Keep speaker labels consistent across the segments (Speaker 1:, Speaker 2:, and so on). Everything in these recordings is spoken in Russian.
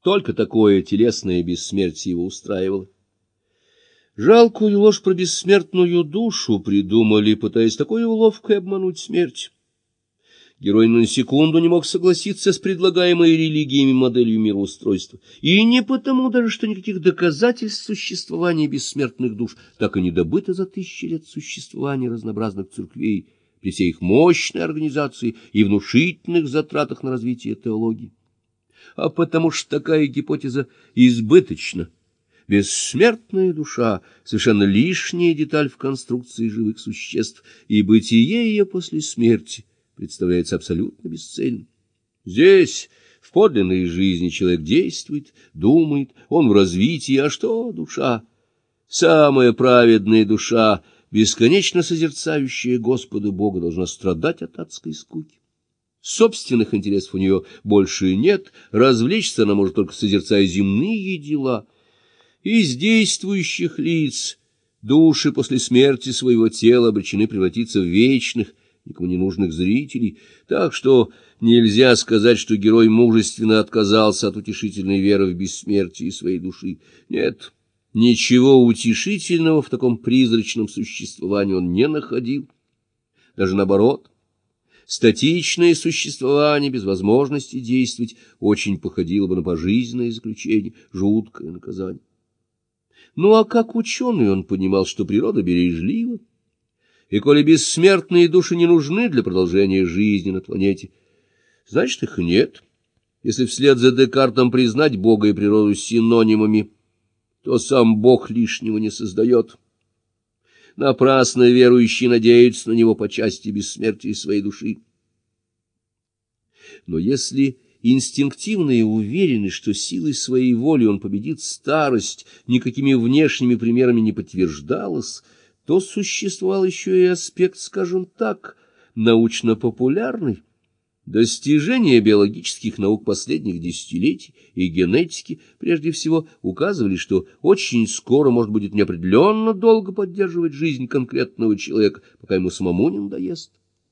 Speaker 1: Только такое телесное бессмертие его устраивало. Жалкую ложь про бессмертную душу придумали, пытаясь такой уловкой обмануть смерть. Герой на секунду не мог согласиться с предлагаемой религиями моделью мироустройства. И не потому даже, что никаких доказательств существования бессмертных душ так и не добыто за 1000 лет существования разнообразных церквей при всей их мощной организации и внушительных затратах на развитие теологии. А потому что такая гипотеза избыточна. Бессмертная душа — совершенно лишняя деталь в конструкции живых существ, и бытие ее после смерти представляется абсолютно бесцельным. Здесь, в подлинной жизни, человек действует, думает, он в развитии, а что душа? Самая праведная душа, бесконечно созерцающая Господа Бога, должна страдать от адской скуки. Собственных интересов у нее больше нет, развлечься она может только созерцая земные дела. Из действующих лиц души после смерти своего тела обречены превратиться в вечных, никому не нужных зрителей, так что нельзя сказать, что герой мужественно отказался от утешительной веры в бессмертие своей души. Нет, ничего утешительного в таком призрачном существовании он не находил. Даже наоборот, статичное существование без возможности действовать очень походило бы на пожизненное заключение, жуткое наказание. Ну а как ученый он понимал, что природа бережлива, и коли бессмертные души не нужны для продолжения жизни на планете, значит, их нет. Если вслед за Декартом признать Бога и природу синонимами, то сам Бог лишнего не создает. Напрасно верующие надеются на него по части бессмертия своей души. Но если инстинктивная уверенность, что силой своей воли он победит старость, никакими внешними примерами не подтверждалась, то существовал еще и аспект, скажем так, научно-популярный. Достижения биологических наук последних десятилетий и генетики, прежде всего, указывали, что очень скоро, может, будет неопределенно долго поддерживать жизнь конкретного человека, пока ему самому не надоест.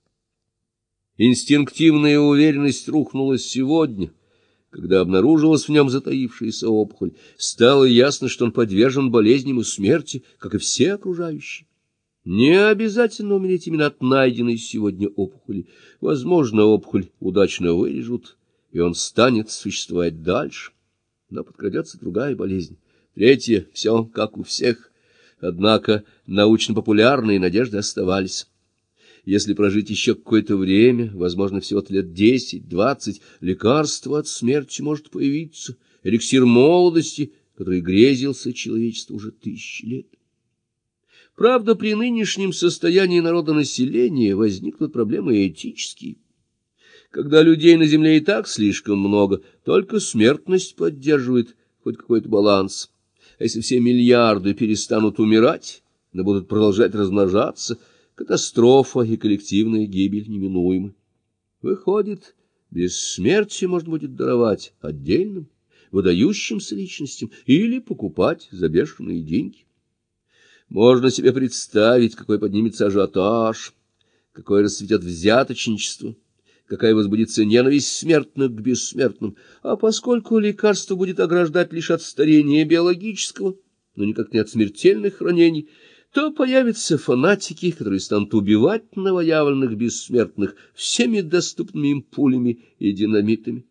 Speaker 1: Инстинктивная уверенность рухнула сегодня, когда обнаружилась в нем затаившаяся опухоль. Стало ясно, что он подвержен болезням и смерти, как и все окружающие. Не обязательно умереть именно от найденной сегодня опухоли. Возможно, опухоль удачно вырежут, и он станет существовать дальше. Но подкрадется другая болезнь. Третья — все как у всех. Однако научно-популярные надежды оставались. Если прожить еще какое-то время, возможно, всего-то лет 10-20, лекарство от смерти может появиться, эликсир молодости, который грезился человечеству уже 1000 лет. Правда, при нынешнем состоянии народонаселения возникнут проблемы этические. Когда людей на земле и так слишком много, только смертность поддерживает хоть какой-то баланс. А если все миллиарды перестанут умирать, но будут продолжать размножаться, катастрофа и коллективная гибель неминуемы. Выходит, бессмертие можно будет даровать отдельным, выдающимся личностям или покупать за бешеные деньги. Можно себе представить, какой поднимется ажиотаж, какое расцветет взяточничество, какая возбудится ненависть смертных к бессмертным, а поскольку лекарство будет ограждать лишь от старения биологического, но никак не от смертельных ранений, то появятся фанатики, которые станут убивать новоявленных бессмертных всеми доступными им пулями и динамитами.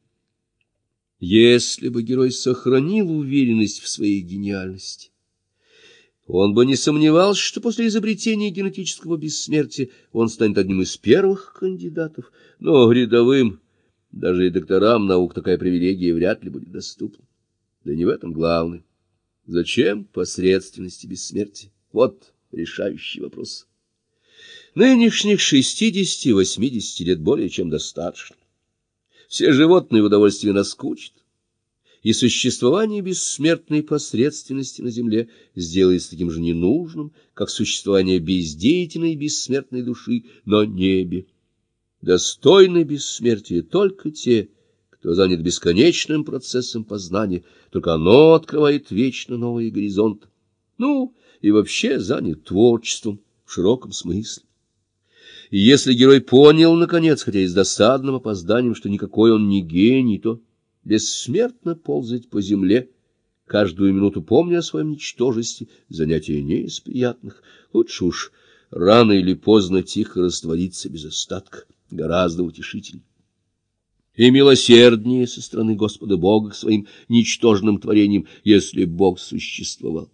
Speaker 1: Если бы герой сохранил уверенность в своей гениальности, он бы не сомневался, что после изобретения генетического бессмертия он станет одним из первых кандидатов, но рядовым, даже и докторам наук, такая привилегия вряд ли будет доступна. Да не в этом главное. Зачем посредственности бессмертия? Вот решающий вопрос. Нынешних 60-80 лет более чем достаточно. Все животные в удовольствии наскучат, и существование бессмертной посредственности на земле сделается таким же ненужным, как существование бездеятельной бессмертной души на небе. Достойны бессмертия только те, кто занят бесконечным процессом познания, только оно открывает вечно новые горизонты. Ну, и вообще занят творчеством в широком смысле. И если герой понял, наконец, хотя и с досадным опозданием, что никакой он не гений, то бессмертно ползать по земле, каждую минуту помня о своем ничтожестве, занятие не из приятных. Лучше уж рано или поздно тихо раствориться без остатка, гораздо утешительнее. И милосерднее со стороны Господа Бога к своим ничтожным творениям, если Бог существовал.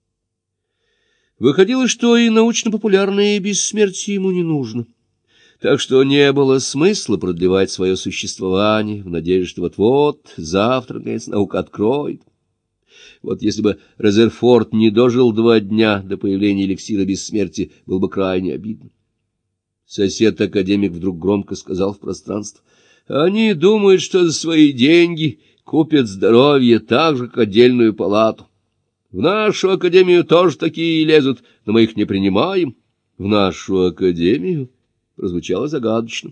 Speaker 1: Выходило, что и научно-популярное бессмертие ему не нужно, так что не было смысла продлевать свое существование в надежде, что вот-вот завтра, наконец, наука откроет. Вот если бы Резерфорд не дожил 2 дня до появления эликсира бессмертия, было бы крайне обидно. Сосед-академик вдруг громко сказал в пространство: «Они думают, что за свои деньги купят здоровье так же, как отдельную палату. В нашу академию тоже такие лезут, но мы их не принимаем». «В нашу академию?» прозвучало загадочно.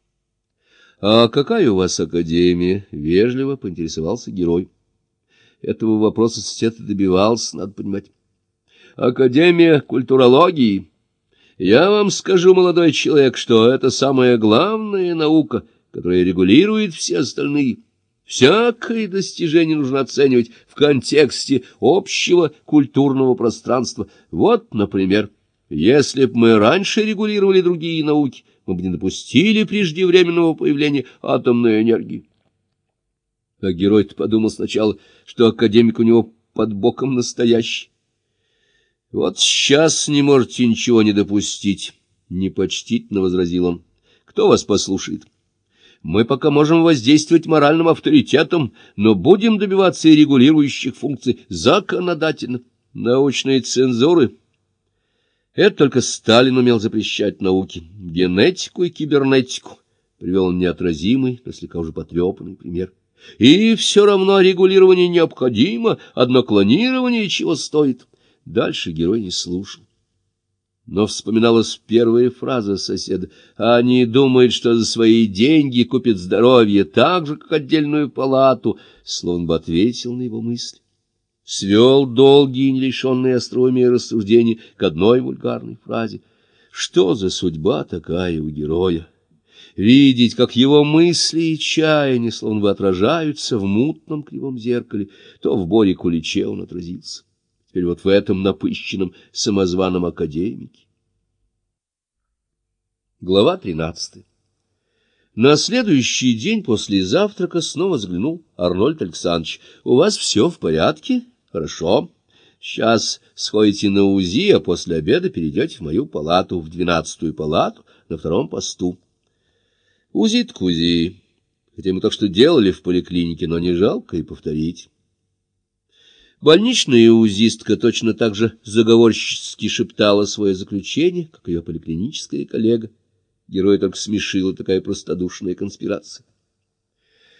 Speaker 1: «А какая у вас академия?» — вежливо поинтересовался герой. Этого вопроса сосед добивался, надо понимать. «Академия культурологии. Я вам скажу, молодой человек, что это самая главная наука, которая регулирует все остальные. Всякое достижение нужно оценивать в контексте общего культурного пространства. Вот, например, если бы мы раньше регулировали другие науки, мы бы не допустили преждевременного появления атомной энергии». А герой-то подумал сначала, что академик у него под боком настоящий. «Вот сейчас не можете ничего не допустить», — непочтительно возразил он. «Кто вас послушает? Мы пока можем воздействовать моральным авторитетом, но будем добиваться и регулирующих функций законодательно. Научной цензуры — это только Сталин умел запрещать науки. Генетику и кибернетику привел он неотразимый, но слегка уже потрепанный пример. И все равно регулирование необходимо, одно клонирование чего стоит». Дальше герой не слушал. Но вспоминалась первая фраза соседа: «Они думают, что за свои деньги купят здоровье так же, как отдельную палату», словно бы ответил на его мысли. Свел долгие, не лишенные остроумия рассуждения к одной вульгарной фразе. Что за судьба такая у героя? Видеть, как его мысли и чаяния словно бы отражаются в мутном кривом зеркале, то в Боре Куличе он отразился. Теперь вот в этом напыщенном самозваном академике. Глава 13. На следующий день после завтрака снова заглянул Арнольд Александрович. «У вас все в порядке? Хорошо. Сейчас сходите на УЗИ, а после обеда перейдете в мою палату, в 12-ю палату, на 2-м посту». УЗИ-то к УЗИ. Хотя мы так что делали в поликлинике, но не жалко и повторить. Больничная УЗИстка точно так же заговорщически шептала свое заключение, как ее поликлиническая коллега. Героя только смешила такая простодушная конспирация.